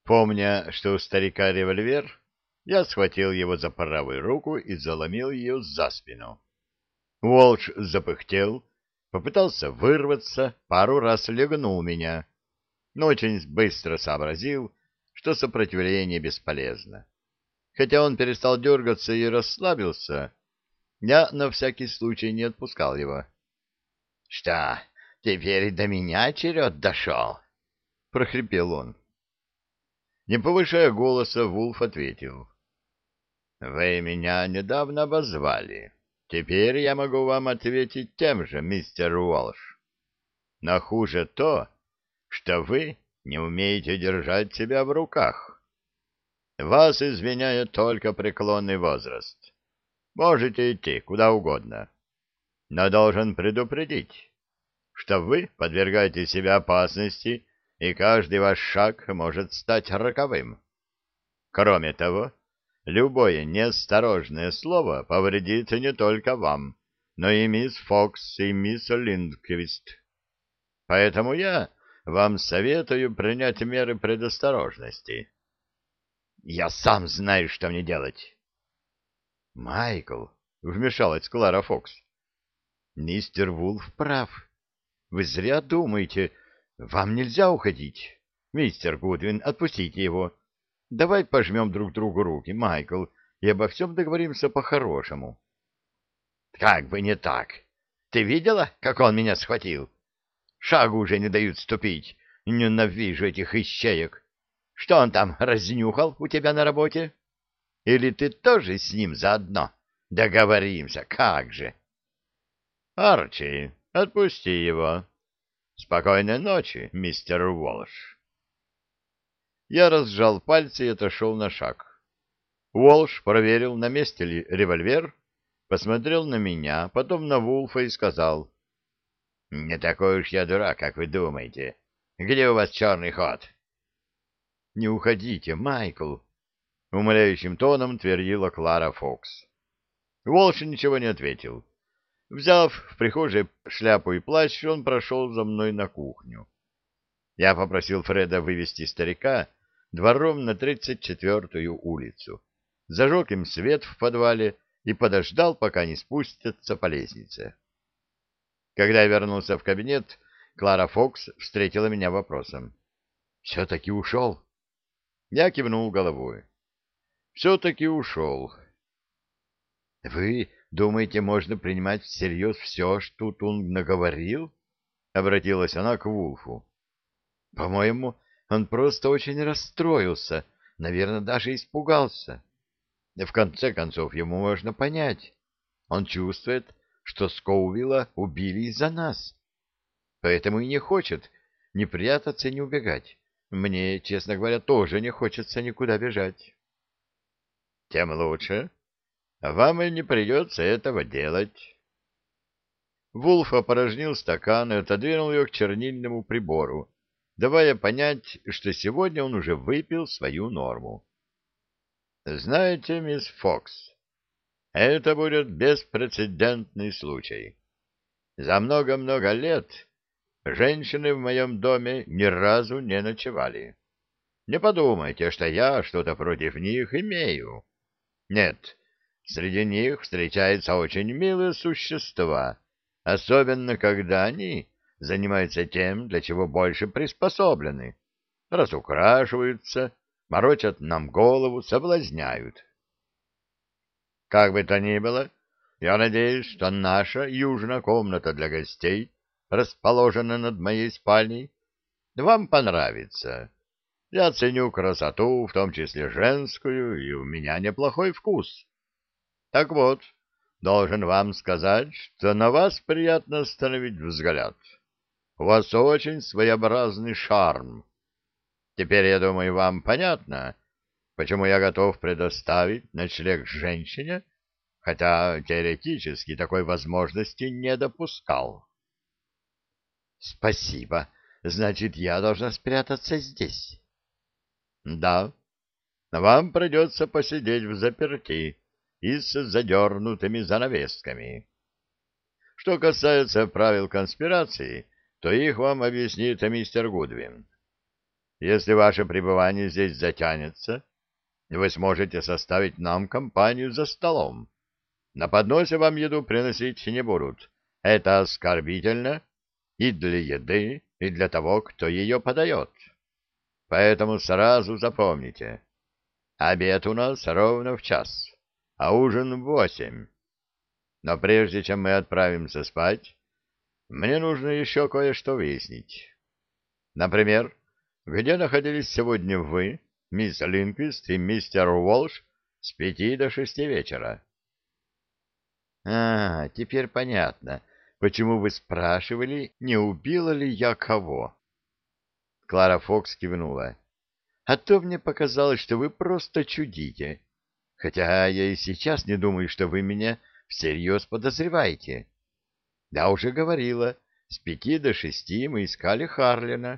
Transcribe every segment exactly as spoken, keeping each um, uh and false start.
Помня, что у старика револьвер, я схватил его за правую руку и заломил ее за спину. Волш запыхтел, попытался вырваться, пару раз легнул меня, но очень быстро сообразил, что сопротивление бесполезно. Хотя он перестал дергаться и расслабился, я на всякий случай не отпускал его. — Что, теперь до меня черед дошел? — прохрипел он. Не повышая голоса, Вулф ответил. — Вы меня недавно обозвали. Теперь я могу вам ответить тем же, мистер Уолш. Но хуже то, что вы не умеете держать себя в руках. Вас изменяет только преклонный возраст. Можете идти куда угодно. Но должен предупредить, что вы подвергаете себя опасности, и каждый ваш шаг может стать роковым. Кроме того, любое неосторожное слово повредит не только вам, но и мисс Фокс и мисс Линдквист. Поэтому я вам советую принять меры предосторожности. Я сам знаю, что мне делать. Майкл, вмешалась Клара Фокс. Мистер Вулф прав. Вы зря думаете. Вам нельзя уходить. Мистер Гудвин, отпустите его. Давай пожмем друг другу руки, Майкл, и обо всем договоримся по-хорошему. Как бы не так. Ты видела, как он меня схватил? Шагу уже не дают ступить. Ненавижу этих ищеек. Что он там разнюхал у тебя на работе? Или ты тоже с ним заодно? Договоримся, как же. Арчи, отпусти его. Спокойной ночи, мистер Уолш. Я разжал пальцы и отошел на шаг. Уолш проверил, на месте ли револьвер, посмотрел на меня, потом на Вулфа и сказал: — Не такой уж я дурак, как вы думаете. Где у вас черный ход? — Не уходите, Майкл, — умоляющим тоном твердила Клара Фокс. Уолш ничего не ответил. Взяв в прихожей шляпу и плащ, он прошел за мной на кухню. Я попросил Фреда вывести старика двором на тридцать четвёртую улицу, зажег им свет в подвале и подождал, пока не спустятся по лестнице. Когда я вернулся в кабинет, Клара Фокс встретила меня вопросом. — Все-таки ушел? Я кивнул головой. — Все-таки ушел. — Вы думаете, можно принимать всерьез все, что тут он наговорил? — обратилась она к Вулфу. — По-моему, он просто очень расстроился, наверное, даже испугался. В конце концов, ему можно понять. Он чувствует, что Скоувилла убили из-за нас. Поэтому и не хочет ни прятаться, ни убегать. Мне, честно говоря, тоже не хочется никуда бежать. — Тем лучше. Вам и не придется этого делать. Вулф опорожнил стакан и отодвинул ее к чернильному прибору, давая понять, что сегодня он уже выпил свою норму. — Знаете, мисс Фокс, это будет беспрецедентный случай. За много-много лет женщины в моем доме ни разу не ночевали. Не подумайте, что я что-то против них имею. Нет, среди них встречаются очень милые существа, особенно когда они занимаются тем, для чего больше приспособлены. Разукрашиваются, морочат нам голову, соблазняют. Как бы то ни было, я надеюсь, что наша южная комната для гостей, расположенная над моей спальней, вам понравится. Я ценю красоту, в том числе женскую, и у меня неплохой вкус. Так вот, должен вам сказать, что на вас приятно остановить взгляд. У вас очень своеобразный шарм. Теперь, я думаю, вам понятно, почему я готов предоставить ночлег женщине, хотя теоретически такой возможности не допускал. — Спасибо. Значит, я должна спрятаться здесь? — Да. Вам придется посидеть взаперти и с задернутыми занавесками. Что касается правил конспирации, то их вам объяснит мистер Гудвин. Если ваше пребывание здесь затянется, вы сможете составить нам компанию за столом. На подносе вам еду приносить не будут. Это оскорбительно и для еды, и для того, кто ее подает. Поэтому сразу запомните, обед у нас ровно в час, а ужин в восемь. Но прежде чем мы отправимся спать, мне нужно еще кое-что выяснить. Например, где находились сегодня вы, мисс Линквист и мистер Уолш с пяти до шести вечера? — А, теперь понятно, почему вы спрашивали, не убила ли я кого. Клара Фокс кивнула. — А то мне показалось, что вы просто чудите. Хотя я и сейчас не думаю, что вы меня всерьез подозреваете. Я уже говорила, с пяти до шести мы искали Харлина.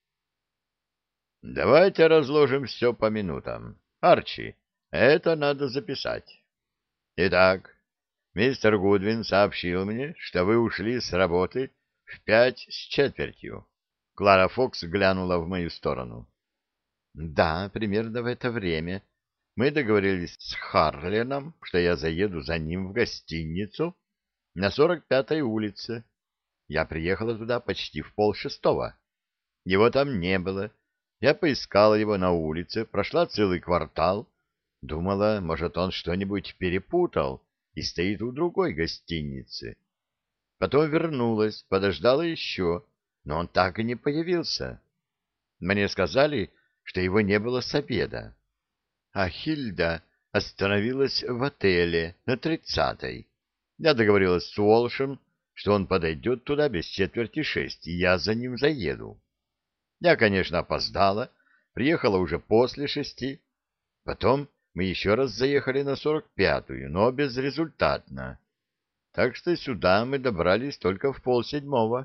— Давайте разложим все по минутам. Арчи, это надо записать. Итак, мистер Гудвин сообщил мне, что вы ушли с работы в пять с четвертью. Клара Фокс глянула в мою сторону. — Да, примерно в это время. Мы договорились с Харлином, что я заеду за ним в гостиницу на сорок пятой улице. Я приехала туда почти в полшестого. Его там не было. Я поискала его на улице, прошла целый квартал. Думала, может, он что-нибудь перепутал и стоит у другой гостиницы. Потом вернулась, подождала еще, но он так и не появился. Мне сказали, что его не было с обеда. А Хильда остановилась в отеле на тридцатой. Я договорилась с Уолшем, что он подойдет туда без четверти шесть, и я за ним заеду. Я, конечно, опоздала, приехала уже после шести. Потом мы еще раз заехали на сорок пятую, но безрезультатно. Так что сюда мы добрались только в полседьмого.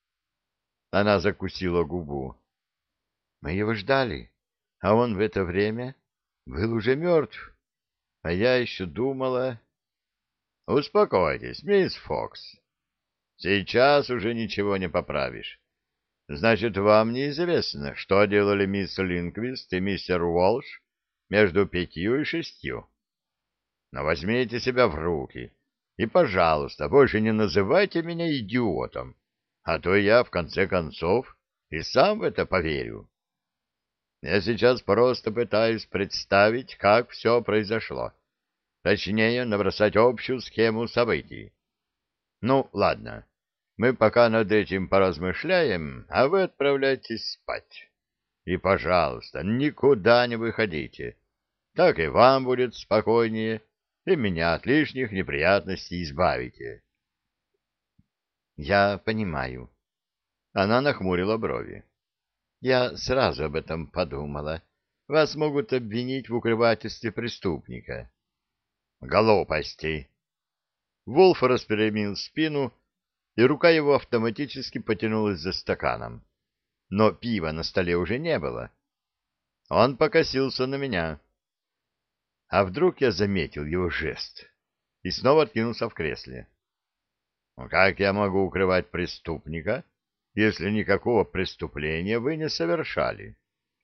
Она закусила губу. Мы его ждали, а он в это время был уже мертв. А я еще думала... Успокойтесь, мисс Фокс. Сейчас уже ничего не поправишь. Значит, вам неизвестно, что делали мисс Линквист и мистер Уолш между пятью и шестью. Но возьмите себя в руки и, пожалуйста, больше не называйте меня идиотом, а то я, в конце концов, и сам в это поверю. Я сейчас просто пытаюсь представить, как все произошло. Точнее, набросать общую схему событий. Ну, ладно. Мы пока над этим поразмышляем, а вы отправляйтесь спать. И, пожалуйста, никуда не выходите. Так и вам будет спокойнее, и меня от лишних неприятностей избавите. Я понимаю. Она нахмурила брови. Я сразу об этом подумала. Вас могут обвинить в укрывательстве преступника. Глупости. Волф распрямил спину, и рука его автоматически потянулась за стаканом. Но пива на столе уже не было. Он покосился на меня. А вдруг я заметил его жест и снова откинулся в кресле. Как я могу укрывать преступника, если никакого преступления вы не совершали?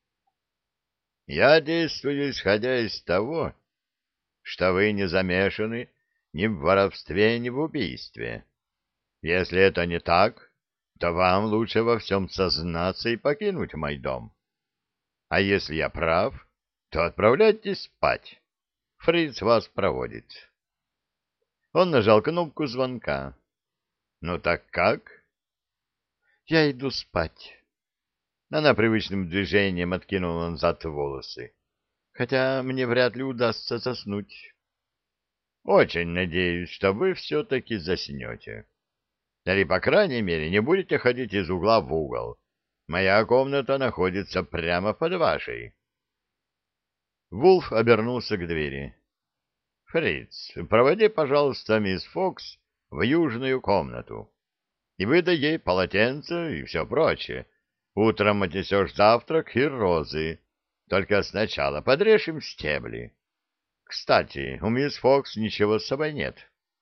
Я действую, исходя из того, что вы не замешаны ни в воровстве, ни в убийстве. Если это не так, то вам лучше во всем сознаться и покинуть мой дом. А если я прав, то отправляйтесь спать. Фриц вас проводит. Он нажал кнопку звонка. Ну так как? Я иду спать. Она привычным движением откинула назад волосы. Хотя мне вряд ли удастся заснуть. Очень надеюсь, что вы все-таки заснете. Или, по крайней мере, не будете ходить из угла в угол. Моя комната находится прямо под вашей. Вулф обернулся к двери. — Фриц, проводи, пожалуйста, мисс Фокс в южную комнату. И выдай ей полотенце и все прочее. Утром отнесешь завтрак и розы. Только сначала подрежь им стебли. Кстати, у мисс Фокс ничего с собой нет.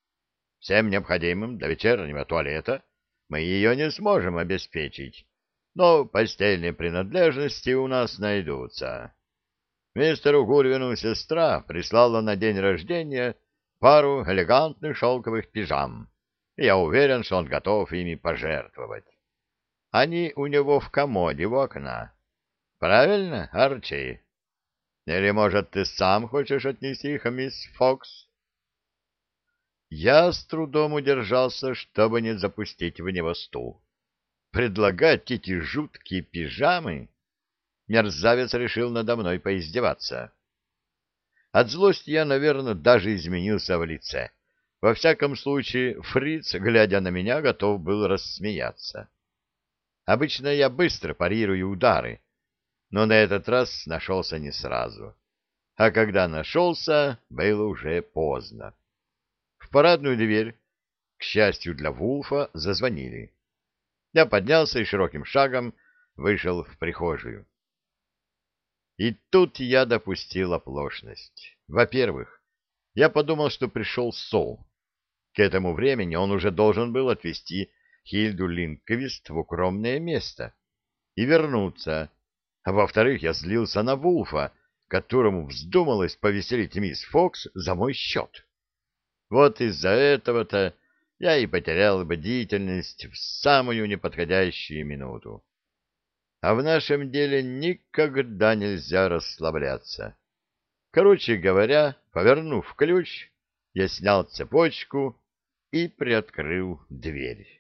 Всем необходимым до вечернего туалета мы ее не сможем обеспечить. но постельные принадлежности у нас найдутся. Мистеру Гурвину сестра прислала на день рождения пару элегантных шелковых пижам. Я уверен, что он готов ими пожертвовать. Они у него в комоде у окна. Правильно, Арчи? Или, может, ты сам хочешь отнести их, мисс Фокс? Я с трудом удержался, чтобы не запустить в него стул. Предлагать эти жуткие пижамы? Мерзавец решил надо мной поиздеваться. От злости я, наверное, даже изменился в лице. Во всяком случае, фриц, глядя на меня, готов был рассмеяться. Обычно я быстро парирую удары, но на этот раз нашелся не сразу. А когда нашелся, было уже поздно. В парадную дверь, к счастью для Вулфа, зазвонили. Я поднялся и широким шагом вышел в прихожую. И тут я допустил оплошность. Во-первых, я подумал, что пришел Сол. К этому времени он уже должен был отвезти Хильду Линквист в укромное место и вернуться. А во-вторых, я злился на Вулфа, которому вздумалось повеселить мисс Фокс за мой счет. Вот из-за этого-то я и потерял бдительность в самую неподходящую минуту. А в нашем деле никогда нельзя расслабляться. Короче говоря, повернув ключ, я снял цепочку и приоткрыл дверь.